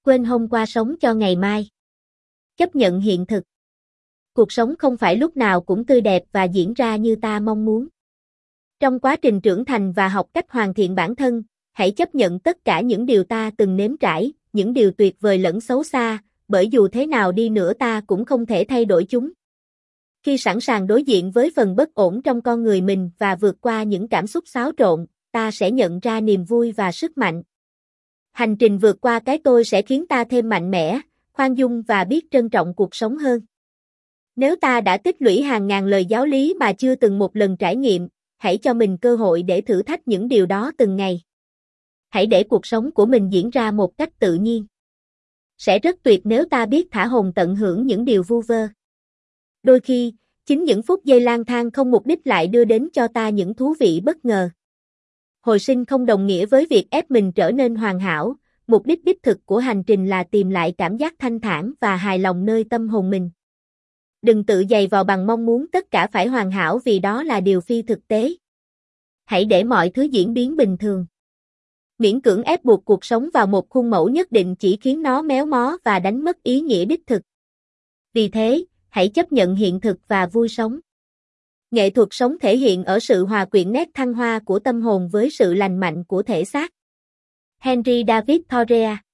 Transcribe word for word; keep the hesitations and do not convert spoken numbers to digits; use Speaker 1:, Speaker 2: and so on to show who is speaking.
Speaker 1: Quên hôm qua sống cho ngày mai. Chấp nhận hiện thực. Cuộc sống không phải lúc nào cũng tươi đẹp và diễn ra như ta mong muốn. Trong quá trình trưởng thành và học cách hoàn thiện bản thân, hãy chấp nhận tất cả những điều ta từng nếm trải, những điều tuyệt vời lẫn xấu xa, bởi dù thế nào đi nữa ta cũng không thể thay đổi chúng. Khi sẵn sàng đối diện với phần bất ổn trong con người mình và vượt qua những cảm xúc xáo trộn, ta sẽ nhận ra niềm vui và sức mạnh. Hành trình vượt qua cái tôi sẽ khiến ta thêm mạnh mẽ, khoan dung và biết trân trọng cuộc sống hơn. Nếu ta đã tích lũy hàng ngàn lời giáo lý mà chưa từng một lần trải nghiệm, hãy cho mình cơ hội để thử thách những điều đó từng ngày. Hãy để cuộc sống của mình diễn ra một cách tự nhiên. Sẽ rất tuyệt nếu ta biết thả hồn tận hưởng những điều vu vơ. Đôi khi, chính những phút giây lang thang không mục đích lại đưa đến cho ta những thú vị bất ngờ. Hồi sinh không đồng nghĩa với việc ép mình trở nên hoàn hảo, mục đích đích thực của hành trình là tìm lại cảm giác thanh thản và hài lòng nơi tâm hồn mình. Đừng tự dày vào bằng mong muốn tất cả phải hoàn hảo vì đó là điều phi thực tế. Hãy để mọi thứ diễn biến bình thường. Miễn cưỡng ép buộc cuộc sống vào một khuôn mẫu nhất định chỉ khiến nó méo mó và đánh mất ý nghĩa đích thực. Vì thế, hãy chấp nhận hiện thực và vui sống. Nghệ thuật sống thể hiện ở sự hòa quyện nét thăng hoa của tâm hồn với sự lành mạnh của thể xác. Henry David Thoreau